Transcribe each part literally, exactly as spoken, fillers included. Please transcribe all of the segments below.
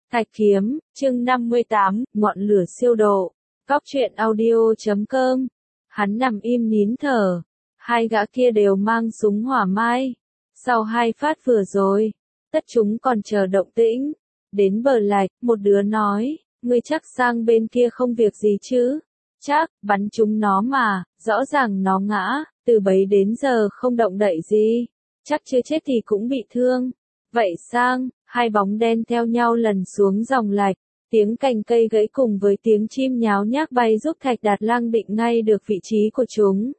Thạch Kiếm, chương năm mươi tám, ngọn lửa siêu độ. Góc truyện audio chấm com. Hắn nằm im nín thở. Hai gã kia đều mang súng hỏa mai. Sau hai phát vừa rồi, tất chúng còn chờ động tĩnh. Đến bờ lạch, một đứa nói, ngươi chắc sang bên kia không việc gì chứ? Chắc, bắn chúng nó mà, rõ ràng nó ngã, từ bấy đến giờ không động đậy gì. Chắc chưa chết thì cũng bị thương. Vậy sang, hai bóng đen theo nhau lần xuống dòng lạch, tiếng cành cây gãy cùng với tiếng chim nháo nhác bay giúp Thạch Đạt Lang định ngay được vị trí của chúng.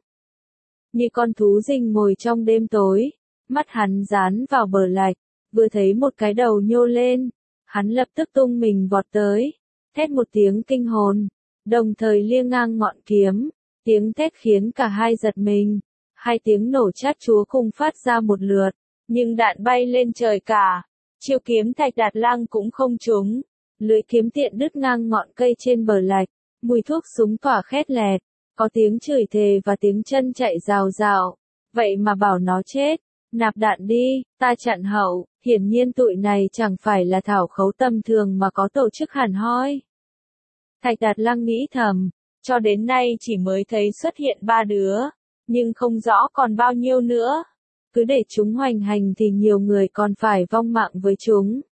Như con thú rình ngồi trong đêm tối, mắt hắn dán vào bờ lạch, vừa thấy một cái đầu nhô lên, hắn lập tức tung mình vọt tới, thét một tiếng kinh hồn, đồng thời liêng ngang ngọn kiếm, tiếng thét khiến cả hai giật mình, hai tiếng nổ chát chúa cùng phát ra một lượt. Nhưng đạn bay lên trời cả, chiêu kiếm Thạch Đạt Lang cũng không trúng, lưỡi kiếm tiện đứt ngang ngọn cây trên bờ lạch, mùi thuốc súng tỏa khét lẹt, có tiếng chửi thề và tiếng chân chạy rào rào, vậy mà bảo nó chết, nạp đạn đi, ta chặn hậu, hiển nhiên tụi này chẳng phải là thảo khấu tầm thường mà có tổ chức hẳn hoi. Thạch Đạt Lang nghĩ thầm, cho đến nay chỉ mới thấy xuất hiện ba đứa, nhưng không rõ còn bao nhiêu nữa. Cứ để chúng hoành hành thì nhiều người còn phải vong mạng với chúng.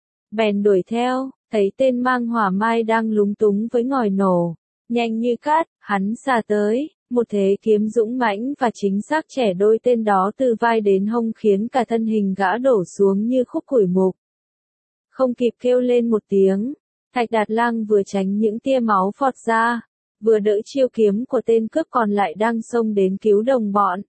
Bèn đuổi theo, thấy tên mang hỏa mai đang lúng túng với ngòi nổ. Nhanh như cát, hắn xà tới, một thế kiếm dũng mãnh và chính xác chẻ đôi tên đó từ vai đến hông khiến cả thân hình gã đổ xuống như khúc củi mục. Không kịp kêu lên một tiếng, Thạch Đạt Lang vừa tránh những tia máu phọt ra, vừa đỡ chiêu kiếm của tên cướp còn lại đang xông đến cứu đồng bọn.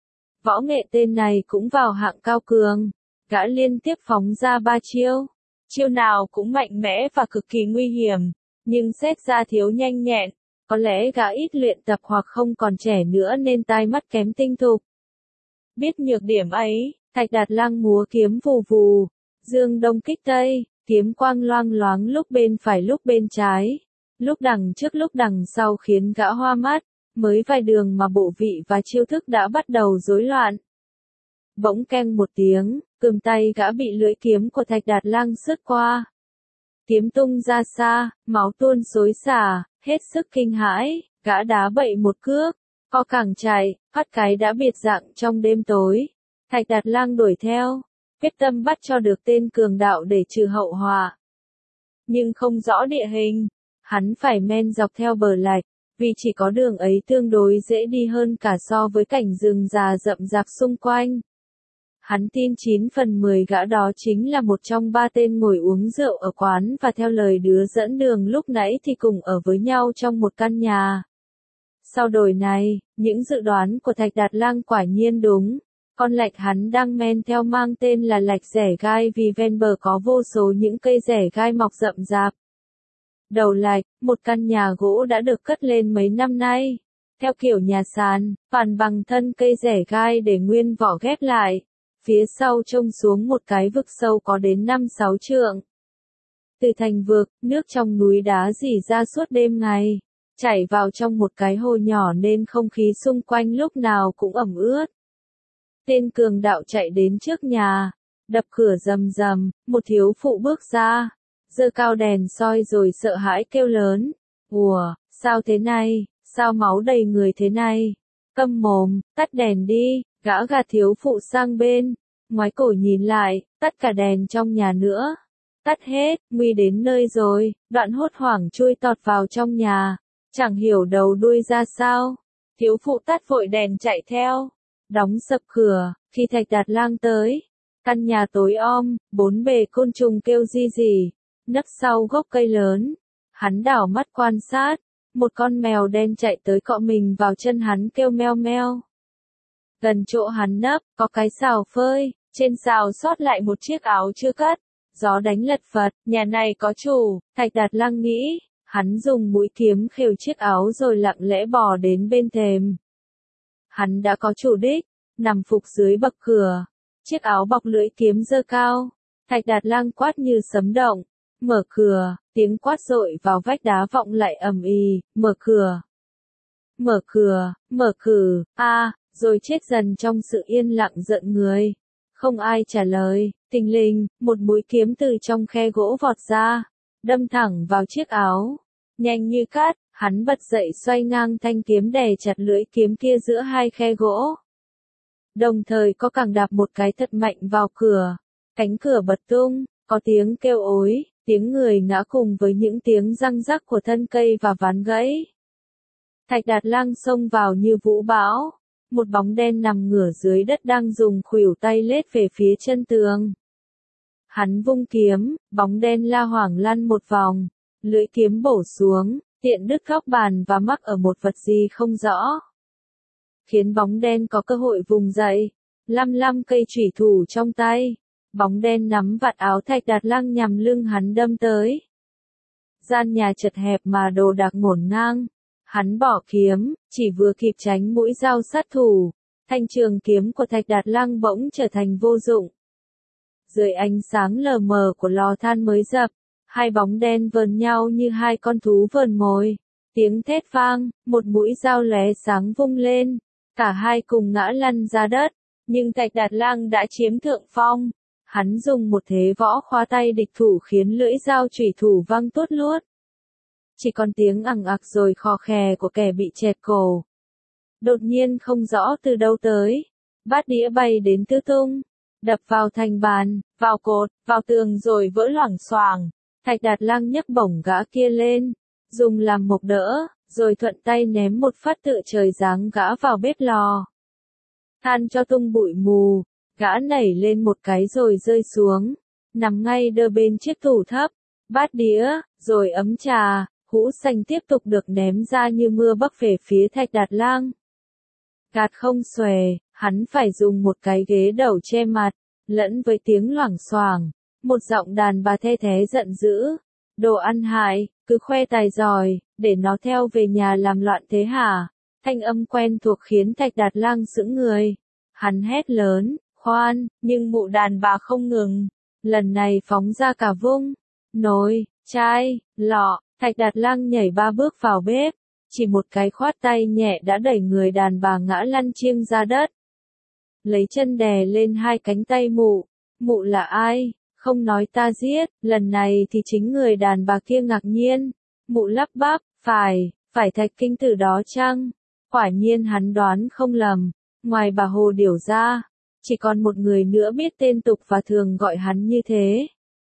Võ nghệ tên này cũng vào hạng cao cường, gã liên tiếp phóng ra ba chiêu, chiêu nào cũng mạnh mẽ và cực kỳ nguy hiểm, nhưng xét ra thiếu nhanh nhẹn, có lẽ gã ít luyện tập hoặc không còn trẻ nữa nên tai mắt kém tinh thục. Biết nhược điểm ấy, Thạch Đạt Lang múa kiếm vù vù, dương đông kích tây, kiếm quang loang loáng lúc bên phải lúc bên trái, lúc đằng trước lúc đằng sau khiến gã hoa mắt. Mới vài đường mà bộ vị và chiêu thức đã bắt đầu rối loạn. Bỗng keng một tiếng, cườm tay gã bị lưỡi kiếm của Thạch Đạt Lang sượt qua. Kiếm tung ra xa, máu tuôn xối xả, hết sức kinh hãi, gã đá bậy một cước, co cẳng chạy, phát cái đã biệt dạng trong đêm tối. Thạch Đạt Lang đuổi theo, quyết tâm bắt cho được tên cường đạo để trừ hậu họa. Nhưng không rõ địa hình, hắn phải men dọc theo bờ lạch. Vì chỉ có đường ấy tương đối dễ đi hơn cả so với cảnh rừng già rậm rạp xung quanh. Hắn tin chín phần mười gã đó chính là một trong ba tên ngồi uống rượu ở quán và theo lời đứa dẫn đường lúc nãy thì cùng ở với nhau trong một căn nhà. Sau đồi này, những dự đoán của Thạch Đạt Lang quả nhiên đúng. Con lạch hắn đang men theo mang tên là lạch rẻ gai vì ven bờ có vô số những cây rẻ gai mọc rậm rạp. Đầu lạch, một căn nhà gỗ đã được cất lên mấy năm nay. Theo kiểu nhà sàn, phản bằng thân cây rẻ gai để nguyên vỏ ghép lại. Phía sau trông xuống một cái vực sâu có đến năm sáu trượng. Từ thành vực, nước trong núi đá rỉ ra suốt đêm ngày. Chảy vào trong một cái hồ nhỏ nên không khí xung quanh lúc nào cũng ẩm ướt. Tên cường đạo chạy đến trước nhà. Đập cửa rầm rầm, một thiếu phụ bước ra. Giơ cao đèn soi rồi sợ hãi kêu lớn. Ủa, sao thế này, sao máu đầy người thế này? Câm mồm, tắt đèn đi, gã gạt thiếu phụ sang bên. Ngoái cổ nhìn lại, tắt cả đèn trong nhà nữa. Tắt hết, nguy đến nơi rồi, đoạn hốt hoảng chui tọt vào trong nhà. Chẳng hiểu đầu đuôi ra sao. Thiếu phụ tắt vội đèn chạy theo. Đóng sập cửa, khi Thạch Đạt Lang tới. Căn nhà tối om, bốn bề côn trùng kêu ri rỉ. Nấp sau gốc cây lớn, hắn đảo mắt quan sát, một con mèo đen chạy tới cọ mình vào chân hắn kêu meo meo. Gần chỗ hắn nấp, có cái sào phơi, trên sào sót lại một chiếc áo chưa cất, gió đánh lật phật, nhà này có chủ, Thạch Đạt Lang nghĩ, hắn dùng mũi kiếm khều chiếc áo rồi lặng lẽ bò đến bên thềm. Hắn đã có chủ đích, nằm phục dưới bậc cửa, chiếc áo bọc lưỡi kiếm giơ cao, Thạch Đạt Lang quát như sấm động. Mở cửa, tiếng quát dội vào vách đá vọng lại ầm ĩ, mở cửa. Mở cửa, mở cửa, a, à, rồi chết dần trong sự yên lặng giận người. Không ai trả lời, thình lình, một mũi kiếm từ trong khe gỗ vọt ra, đâm thẳng vào chiếc áo. Nhanh như cát, hắn bật dậy xoay ngang thanh kiếm đè chặt lưỡi kiếm kia giữa hai khe gỗ. Đồng thời có càng đạp một cái thật mạnh vào cửa. Cánh cửa bật tung, có tiếng kêu ối, tiếng người ngã cùng với những tiếng răng rắc của thân cây và ván gãy. Thạch Đạt Lang xông vào như vũ bão. Một bóng đen nằm ngửa dưới đất đang dùng khuỷu tay lết về phía chân tường. Hắn vung kiếm, bóng đen la hoảng lăn một vòng, lưỡi kiếm bổ xuống, tiện đứt góc bàn và mắc ở một vật gì không rõ. Khiến bóng đen có cơ hội vùng dậy, lăm lăm cây chủy thủ trong tay. Bóng đen nắm vạt áo Thạch Đạt Lang nhằm lưng hắn đâm tới. Gian nhà chật hẹp mà đồ đạc ngổn ngang. Hắn bỏ kiếm, chỉ vừa kịp tránh mũi dao sát thủ. Thanh trường kiếm của Thạch Đạt Lang bỗng trở thành vô dụng. Dưới ánh sáng lờ mờ của lò than mới dập, hai bóng đen vờn nhau như hai con thú vờn mồi. Tiếng thét vang, một mũi dao lóe sáng vung lên. Cả hai cùng ngã lăn ra đất. Nhưng Thạch Đạt Lang đã chiếm thượng phong. Hắn dùng một thế võ khóa tay địch thủ khiến lưỡi dao chủy thủ văng tuốt luốt. Chỉ còn tiếng ằng ặc rồi khò khè của kẻ bị chẹt cổ. Đột nhiên không rõ từ đâu tới. Bát đĩa bay đến tứ tung. Đập vào thành bàn, vào cột, vào tường rồi vỡ loảng xoảng. Thạch Đạt Lang nhấc bổng gã kia lên. Dùng làm mộc đỡ, rồi thuận tay ném một phát tựa trời giáng gã vào bếp lò. Than cho tung bụi mù. Gã nảy lên một cái rồi rơi xuống. Nằm ngay đơ bên chiếc tủ thấp. Bát đĩa, rồi ấm trà. Hũ xanh tiếp tục được ném ra như mưa bắc về phía Thạch Đạt Lang. Gạt không xòe, hắn phải dùng một cái ghế đầu che mặt, lẫn với tiếng loảng xoảng, một giọng đàn bà the thé giận dữ. Đồ ăn hại, cứ khoe tài giỏi, để nó theo về nhà làm loạn thế hả? Thanh âm quen thuộc khiến Thạch Đạt Lang sững người. Hắn hét lớn, khoan, nhưng mụ đàn bà không ngừng. Lần này phóng ra cả vung, nồi, chai, lọ. Thạch Đạt Lang nhảy ba bước vào bếp, chỉ một cái khoát tay nhẹ đã đẩy người đàn bà ngã lăn chiêng ra đất. Lấy chân đè lên hai cánh tay mụ, mụ là ai, không nói ta giết, lần này thì chính người đàn bà kia ngạc nhiên. Mụ lắp bắp, phải, phải Thạch Kinh Tử đó chăng? Quả nhiên hắn đoán không lầm, ngoài bà Hồ Điểu ra, chỉ còn một người nữa biết tên tục và thường gọi hắn như thế.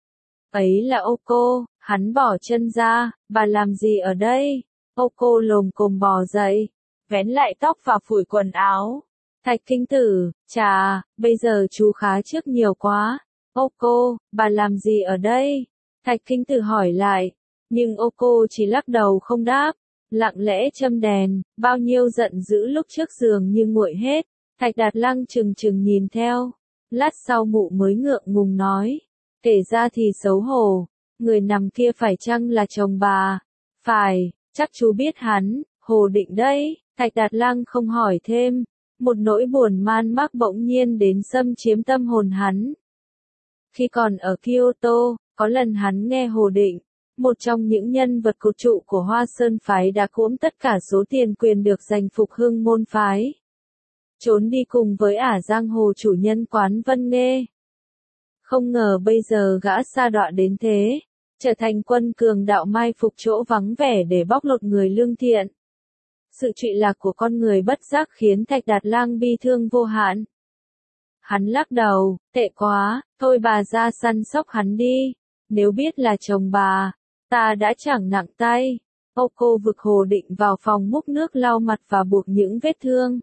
Ấy là Âu Cô. Hắn bỏ chân ra, bà làm gì ở đây? Âu Cô lồm cồm bò dậy, vén lại tóc và phủi quần áo. Thạch Kinh Tử, chà, bây giờ chú khá trước nhiều quá. Âu Cô, bà làm gì ở đây? Thạch Kinh Tử hỏi lại, nhưng Âu Cô chỉ lắc đầu không đáp, lặng lẽ châm đèn, bao nhiêu giận dữ lúc trước giường như nguội hết. Thạch Đạt Lang chừng chừng nhìn theo, lát sau mụ mới ngượng ngùng nói, kể ra thì xấu hổ. Người nằm kia phải chăng là chồng bà? Phải, chắc chú biết hắn, Hồ Định đấy. Thạch Đạt Lang không hỏi thêm. Một nỗi buồn man mác bỗng nhiên đến xâm chiếm tâm hồn hắn. Khi còn ở Kyoto, có lần hắn nghe Hồ Định, một trong những nhân vật cột trụ của Hoa Sơn phái đã cuỗm tất cả số tiền quyền được giành phục Hưng môn phái. Trốn đi cùng với ả giang hồ chủ nhân quán Vân Nghê. Không ngờ bây giờ gã sa đọa đến thế. Trở thành quân cường đạo mai phục chỗ vắng vẻ để bóc lột người lương thiện. Sự trụy lạc của con người bất giác khiến Thạch Đạt Lang bi thương vô hạn. Hắn lắc đầu, tệ quá, thôi bà ra săn sóc hắn đi. Nếu biết là chồng bà, ta đã chẳng nặng tay. Âu Cô vực Hồ Định vào phòng múc nước lau mặt và buộc những vết thương.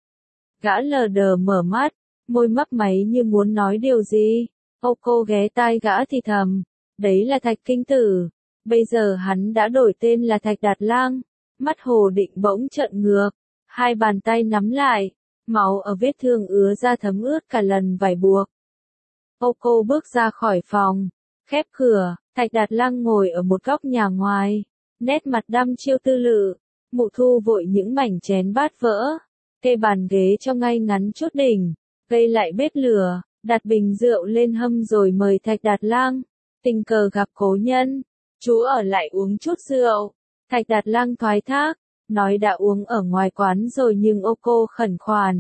Gã lờ đờ mở mắt, môi mấp máy như muốn nói điều gì. Âu Cô ghé tai gã thì thầm. Đấy là Thạch Kinh Tử. Bây giờ hắn đã đổi tên là Thạch Đạt Lang. Mắt Hồ Định bỗng trợn ngược. Hai bàn tay nắm lại. Máu ở vết thương ứa ra thấm ướt cả lần vải buộc. Âu Cô bước ra khỏi phòng. Khép cửa. Thạch Đạt Lang ngồi ở một góc nhà ngoài. Nét mặt đăm chiêu tư lự. Mụ thu vội những mảnh chén bát vỡ. Kê bàn ghế cho ngay ngắn chút đỉnh. Gây lại bếp lửa. Đặt bình rượu lên hâm rồi mời Thạch Đạt Lang. Tình cờ gặp cố nhân, chú ở lại uống chút rượu. Thạch Đạt Lang thoái thác, nói đã uống ở ngoài quán rồi nhưng Âu Cô khẩn khoản,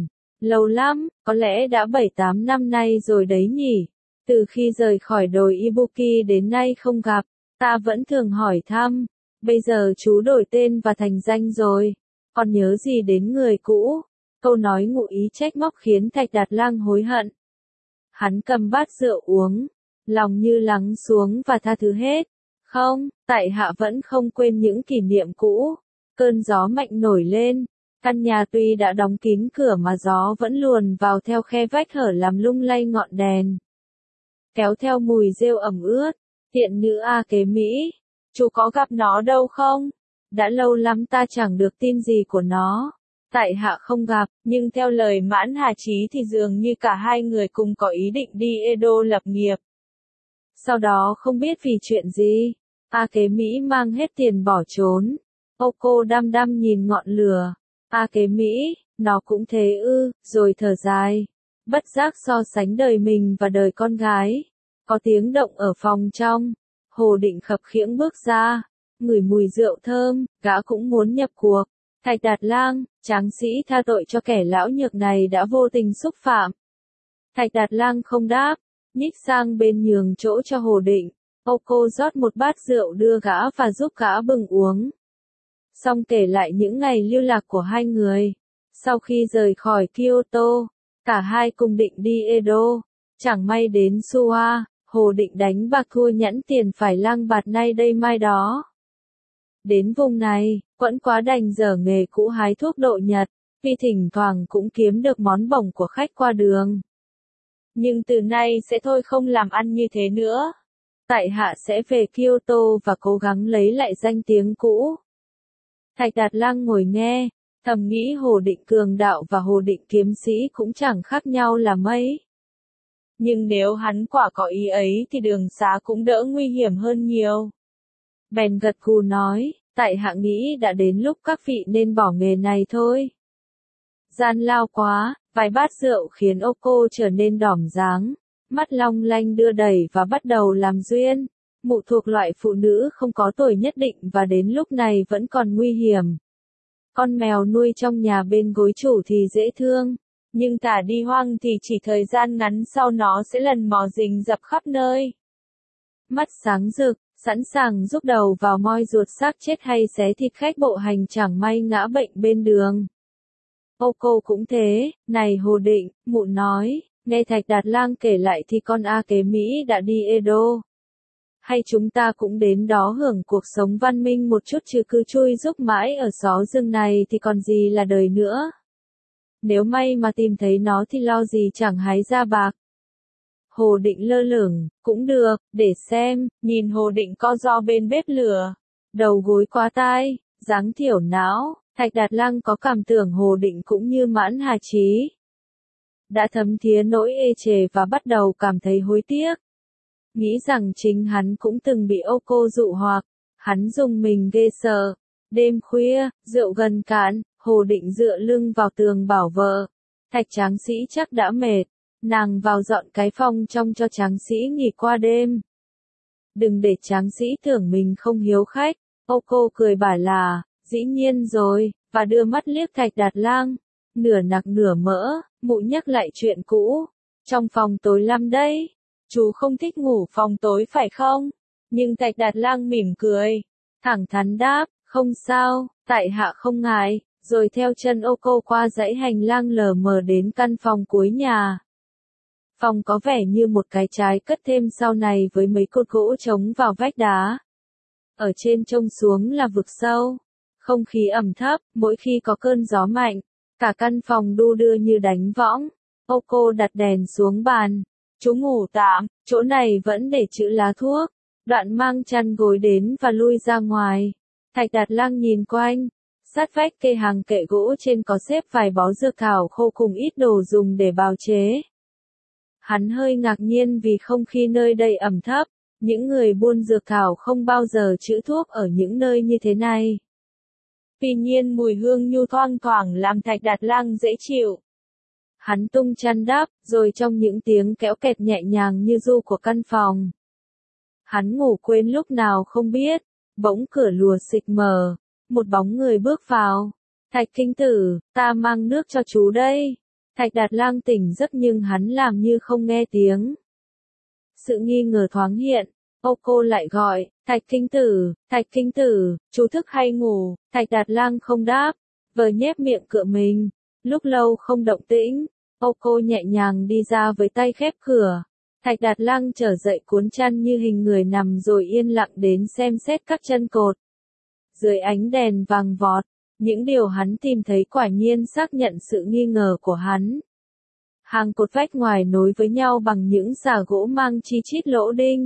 Lâu lắm, có lẽ đã bảy tám năm nay rồi đấy nhỉ. Từ khi rời khỏi đồi Ibuki đến nay không gặp, ta vẫn thường hỏi thăm. Bây giờ chú đổi tên và thành danh rồi. Còn nhớ gì đến người cũ? Câu nói ngụ ý trách móc khiến Thạch Đạt Lang hối hận. Hắn cầm bát rượu uống, lòng như lắng xuống và tha thứ hết. Không, tại hạ vẫn không quên những kỷ niệm cũ. Cơn gió mạnh nổi lên. Căn nhà tuy đã đóng kín cửa mà gió vẫn luồn vào theo khe vách hở làm lung lay ngọn đèn. Kéo theo mùi rêu ẩm ướt. Tiện nữ A Kế Mỹ. Chú có gặp nó đâu không? Đã lâu lắm ta chẳng được tin gì của nó. Tại hạ không gặp, nhưng theo lời Mãn Hà Chí thì dường như cả hai người cùng có ý định đi Edo lập nghiệp. Sau đó không biết vì chuyện gì, A Kế Mỹ mang hết tiền bỏ trốn. Oko đăm đăm nhìn ngọn lửa. A Kế Mỹ, nó cũng thế ư, rồi thở dài. Bất giác so sánh đời mình và đời con gái. Có tiếng động ở phòng trong. Hồ Định khập khiễng bước ra. Ngửi mùi rượu thơm, gã cũng muốn nhập cuộc. Thạch Đạt Lang, tráng sĩ tha tội cho kẻ lão nhược này đã vô tình xúc phạm. Thạch Đạt Lang không đáp, nhích sang bên nhường chỗ cho Hồ Định. Oko rót một bát rượu đưa gã và giúp gã bừng uống. Xong kể lại những ngày lưu lạc của hai người. Sau khi rời khỏi Kyoto, cả hai cùng định đi Edo. Chẳng may đến Suwa, Hồ Định đánh bạc thua nhẫn tiền phải lang bạt nay đây mai đó. Đến vùng này, Quẫn quá đành dở nghề cũ hái thuốc độ Nhật, vì thỉnh thoảng cũng kiếm được món bổng của khách qua đường. Nhưng từ nay sẽ thôi không làm ăn như thế nữa. Tại hạ sẽ về Kyoto và cố gắng lấy lại danh tiếng cũ. Thạch Đạt Lang ngồi nghe, thầm nghĩ Hồ Định cường đạo và Hồ Định kiếm sĩ cũng chẳng khác nhau là mấy. Nhưng nếu hắn quả có ý ấy thì đường xá cũng đỡ nguy hiểm hơn nhiều. Bèn gật gù nói, tại hạ nghĩ đã đến lúc các vị nên bỏ nghề này thôi. Gian lao quá, vài bát rượu khiến Oko trở nên đỏm dáng, mắt long lanh đưa đẩy và bắt đầu làm duyên. Mụ thuộc loại phụ nữ không có tuổi nhất định và đến lúc này vẫn còn nguy hiểm. Con mèo nuôi trong nhà bên gối chủ thì dễ thương, nhưng thả đi hoang thì chỉ thời gian ngắn sau nó sẽ lần mò rình rập khắp nơi. Mắt sáng rực, sẵn sàng rúc đầu vào moi ruột xác chết hay xé thịt khách bộ hành chẳng may ngã bệnh bên đường. Oko cũng thế, này Hồ Định, mụ nói, nghe Thạch Đạt Lang kể lại thì con A Kế Mỹ đã đi Edo. Hay chúng ta cũng đến đó hưởng cuộc sống văn minh một chút chứ cứ chui rúc mãi ở xó rừng này thì còn gì là đời nữa. Nếu may mà tìm thấy nó thì lo gì chẳng hái ra bạc. Hồ Định lơ lửng, cũng được, để xem, nhìn Hồ Định co ro bên bếp lửa. Đầu gối quá tai, dáng thiểu não, Thạch Đạt Lang có cảm tưởng Hồ Định cũng như Mãn Hà Chí. Đã thấm thía nỗi ê chề và bắt đầu cảm thấy hối tiếc. Nghĩ rằng chính hắn cũng từng bị Oko dụ hoặc, hắn dùng mình ghê sợ. Đêm khuya, rượu gần cạn, Hồ Định dựa lưng vào tường bảo vợ. Thạch tráng sĩ chắc đã mệt, nàng vào dọn cái phòng trong cho tráng sĩ nghỉ qua đêm. Đừng để tráng sĩ tưởng mình không hiếu khách, Oko cười bảo là, dĩ nhiên rồi, và đưa mắt liếc Thạch Đạt Lang. Nửa nặc nửa mỡ, mụ nhắc lại chuyện cũ. Trong phòng tối lắm đấy. Chú không thích ngủ phòng tối phải không? Nhưng Thạch Đạt Lang mỉm cười. Thẳng thắn đáp, không sao, tại hạ không ngại, rồi theo chân Oko qua dãy hành lang lờ mờ đến căn phòng cuối nhà. Phòng có vẻ như một cái trái cất thêm sau này với mấy cột gỗ chống vào vách đá. Ở trên trông xuống là vực sâu. Không khí ẩm thấp, mỗi khi có cơn gió mạnh. Cả căn phòng đu đưa như đánh võng. Oko đặt đèn xuống bàn. Chú ngủ tạm, chỗ này vẫn để chữ lá thuốc. Đoạn mang chăn gối đến và lui ra ngoài. Thạch Đạt Lang nhìn quanh. Sát vách kê hàng kệ gỗ trên có xếp vài bó dược thảo khô cùng ít đồ dùng để bào chế. Hắn hơi ngạc nhiên vì không khí nơi đây ẩm thấp. Những người buôn dược thảo không bao giờ trữ thuốc ở những nơi như thế này. Tuy nhiên mùi hương nhu thoang thoảng làm Thạch Đạt Lang dễ chịu. Hắn tung chăn đắp, rồi trong những tiếng kéo kẹt nhẹ nhàng như ru của căn phòng. Hắn ngủ quên lúc nào không biết, bỗng cửa lùa xịch mở, một bóng người bước vào. Thạch Kinh Tử, ta mang nước cho chú đây. Thạch Thạch Đạt Lang tỉnh giấc nhưng hắn làm như không nghe tiếng. Sự nghi ngờ thoáng hiện, ô cô lại gọi, Thạch Kinh Tử, Thạch Kinh Tử, chú thức hay ngủ, Thạch Đạt Lang không đáp, vờ nhếch miệng cựa mình, lúc lâu không động tĩnh, ô cô nhẹ nhàng đi ra với tay khép cửa. Thạch Đạt Lang trở dậy cuốn chăn như hình người nằm rồi yên lặng đến xem xét các chân cột. Dưới ánh đèn vàng vọt, những điều hắn tìm thấy quả nhiên xác nhận sự nghi ngờ của hắn. Hàng cột vách ngoài nối với nhau bằng những xà gỗ mang chi chít lỗ đinh.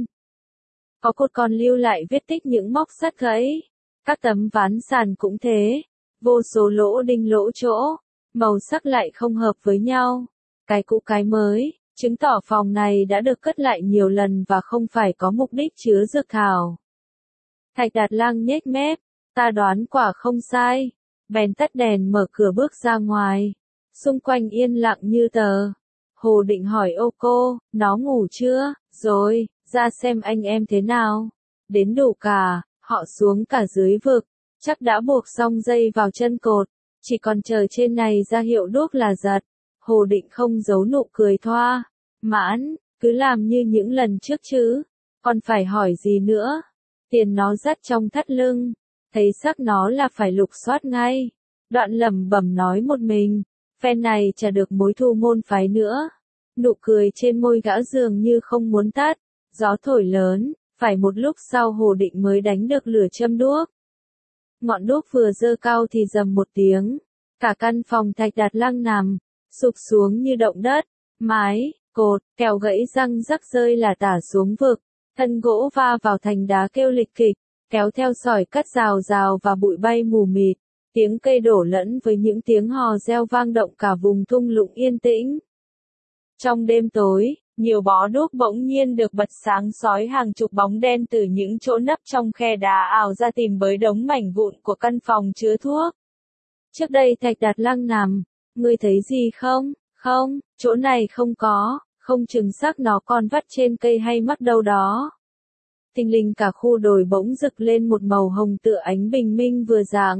Có cột còn lưu lại vết tích những móc sắt gãy. Các tấm ván sàn cũng thế. Vô số lỗ đinh lỗ chỗ. Màu sắc lại không hợp với nhau. Cái cũ cái mới, chứng tỏ phòng này đã được cất lại nhiều lần và không phải có mục đích chứa dược thảo. Thạch Đạt Lang nhếch mép. Ta đoán quả không sai. Bèn tắt đèn mở cửa bước ra ngoài. Xung quanh yên lặng như tờ. Hồ Định hỏi ô cô, nó ngủ chưa? Rồi, ra xem anh em thế nào. Đến đủ cả, họ xuống cả dưới vực. Chắc đã buộc xong dây vào chân cột. Chỉ còn chờ trên này ra hiệu đuốc là giật. Hồ Định không giấu nụ cười thoa. Mãn, cứ làm như những lần trước chứ. Còn phải hỏi gì nữa? Tiền nó dắt trong thắt lưng. Thấy sắc nó là phải lục soát ngay. Đoạn lẩm bẩm nói một mình. Phen này chả được mối thu môn phái nữa. Nụ cười trên môi gã dường như không muốn tắt. Gió thổi lớn, phải một lúc sau Hồ Định mới đánh được lửa châm đuốc. Ngọn đuốc vừa dơ cao thì rầm một tiếng. Cả căn phòng Thạch Đạt Lang nằm, sụp xuống như động đất. Mái, cột, kèo gãy răng rắc rơi là tả xuống vực. Thân gỗ va vào thành đá kêu lịch kịch, kéo theo sỏi cắt rào rào và bụi bay mù mịt. Tiếng cây đổ lẫn với những tiếng hò reo vang động cả vùng thung lũng yên tĩnh. Trong đêm tối, nhiều bó đuốc bỗng nhiên được bật sáng soi hàng chục bóng đen từ những chỗ nấp trong khe đá ảo ra tìm bới đống mảnh vụn của căn phòng chứa thuốc. Trước đây Thạch Đạt Lang nằm, ngươi thấy gì không? Không, chỗ này không có, không chừng xác nó còn vắt trên cây hay mắc đâu đó. Thình lình cả khu đồi bỗng rực lên một màu hồng tựa ánh bình minh vừa rạng.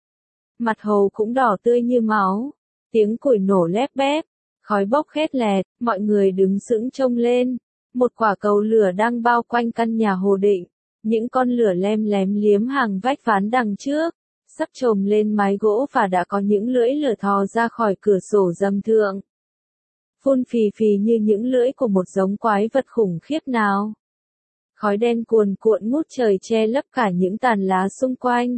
Mặt hồ cũng đỏ tươi như máu, tiếng củi nổ lép bép, khói bốc khét lẹt, mọi người đứng sững trông lên. Một quả cầu lửa đang bao quanh căn nhà Hồ Định, những con lửa lem lém liếm hàng vách ván đằng trước, sắp chồm lên mái gỗ và đã có những lưỡi lửa thò ra khỏi cửa sổ dầm thượng. Phun phì phì như những lưỡi của một giống quái vật khủng khiếp nào. Khói đen cuồn cuộn ngút trời che lấp cả những tàn lá xung quanh.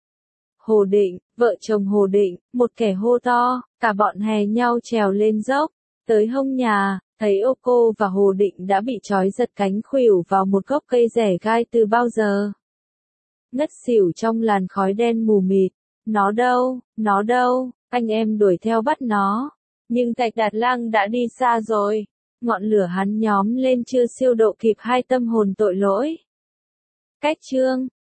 Hồ Định, vợ chồng Hồ Định, một kẻ hô to, cả bọn hè nhau trèo lên dốc, tới hông nhà, thấy ô cô và Hồ Định đã bị trói giật cánh khuỷu vào một gốc cây rẻ gai từ bao giờ. Ngất xỉu trong làn khói đen mù mịt, nó đâu, nó đâu, anh em đuổi theo bắt nó. Nhưng Thạch Đạt Lang đã đi xa rồi, ngọn lửa hắn nhóm lên chưa siêu độ kịp hai tâm hồn tội lỗi. Cách chương